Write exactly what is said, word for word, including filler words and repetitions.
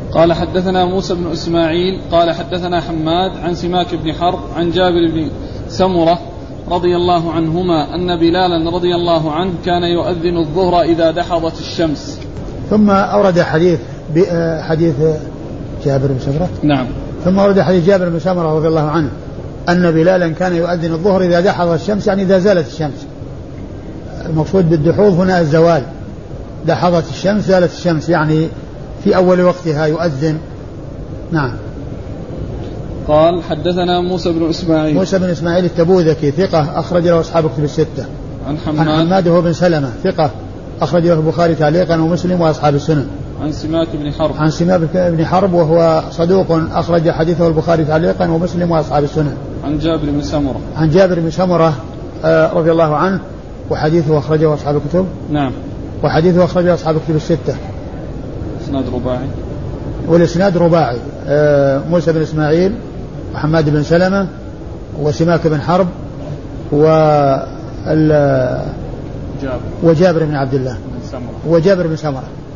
قال حدثنا موسى بن إسماعيل قال حدثنا حماد عن سماك بن حرب عن جابر بن سمرة رضي الله عنهما أن بلالا رضي الله عنه كان يؤذن الظهر إذا دحضت الشمس. ثم أورد حديث حديث جابر بن سمرة نعم ثم أورد حديث جابر بن سمرة رضي الله عنه أن بلالا كان يؤذن الظهر إذا دحضت الشمس، يعني إذا زالت الشمس. المقصود بالدحوض هنا الزوال، دحضت الشمس زالت الشمس، يعني في أول وقتها يؤذن. نعم. قال حدثنا موسى بن إسماعيل موسى بن إسماعيل التبوذكي ثقة أخرج له أصحاب كتب الستة. عن حماد عن حماد هو بن سلمة ثقة أخرج له البخاري تعليقا ومسلم وأصحاب السنن. عن سماك بن حرب عن سماك بن حرب وهو صدوق أخرج حديثه البخاري تعليقا ومسلم وأصحاب السنن. عن جابر بن سمرة عن جابر بن سمرة آه رضي الله عنه وحديثه أخرجه أصحاب الكتب. نعم. وحديثه أخرجه أصحاب الكتب الستة. إسناد رباعي. والإسناد رباعي آه موسى بن إسماعيل وحماد بن سلمة وسماك بن حرب وجابر وجابر بن عبد الله بن سمرة وجابر بن سمرة.